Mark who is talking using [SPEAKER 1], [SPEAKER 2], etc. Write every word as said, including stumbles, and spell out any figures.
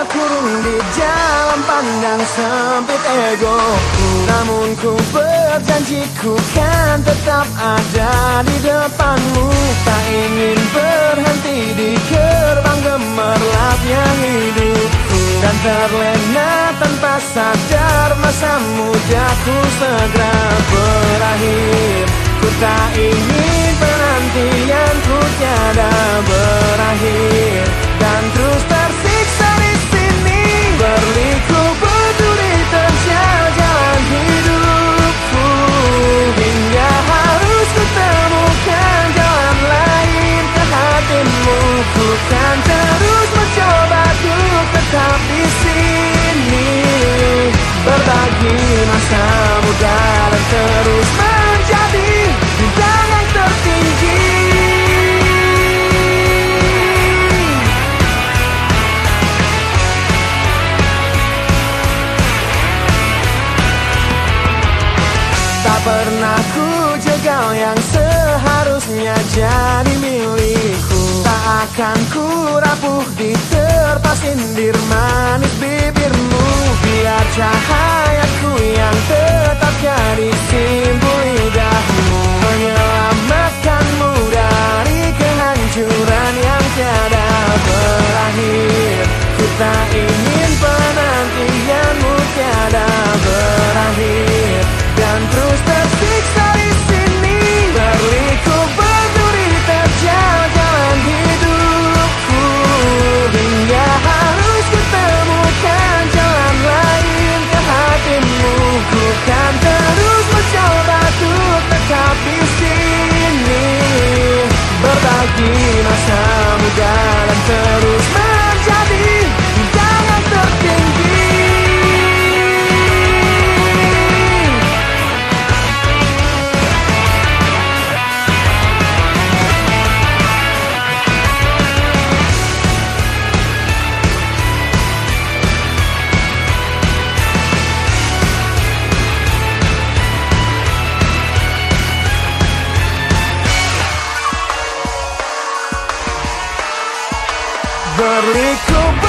[SPEAKER 1] terkurung di dalam pandang sempit ego. Namun ku berjanji ku kan tetap ada di depanmu. Tak ingin berhenti di gerbang gemerlapnya hidupku, dan terlena tanpa sadar masa mudaku segera berakhir. Ku tak ingin penantianku tiada berakhir, dan terus tersiksa di sini berliku berduri terjal jalan hidupku, hingga harus kutemukan jalan lain ke hatimu. Ku kan terus mencoba untuk tetap di sini, berbagi masa muda dan terus menjadi bintang yang tertinggi. Tak pernah ku jegal yang seharusnya jadi milikku. Tak akan ku rapuh di terpa sindir manis bibirmu. Biar cahayaku yang tetap jadi simbol lidahmu, menyelamatkanmu dari kehancuran yang tiada berakhir. Ku tak ingin penantianmu tiada berakhir, dan terus tersiksa di sini berliku berduri terjal jalan hidupku, hingga harus kutemukan jalan lain ke hatimu. Ku kan terus mencoba untuk tetap di sini, berbagi masa muda dan terus menjadi bintang yang tertinggi. Berliku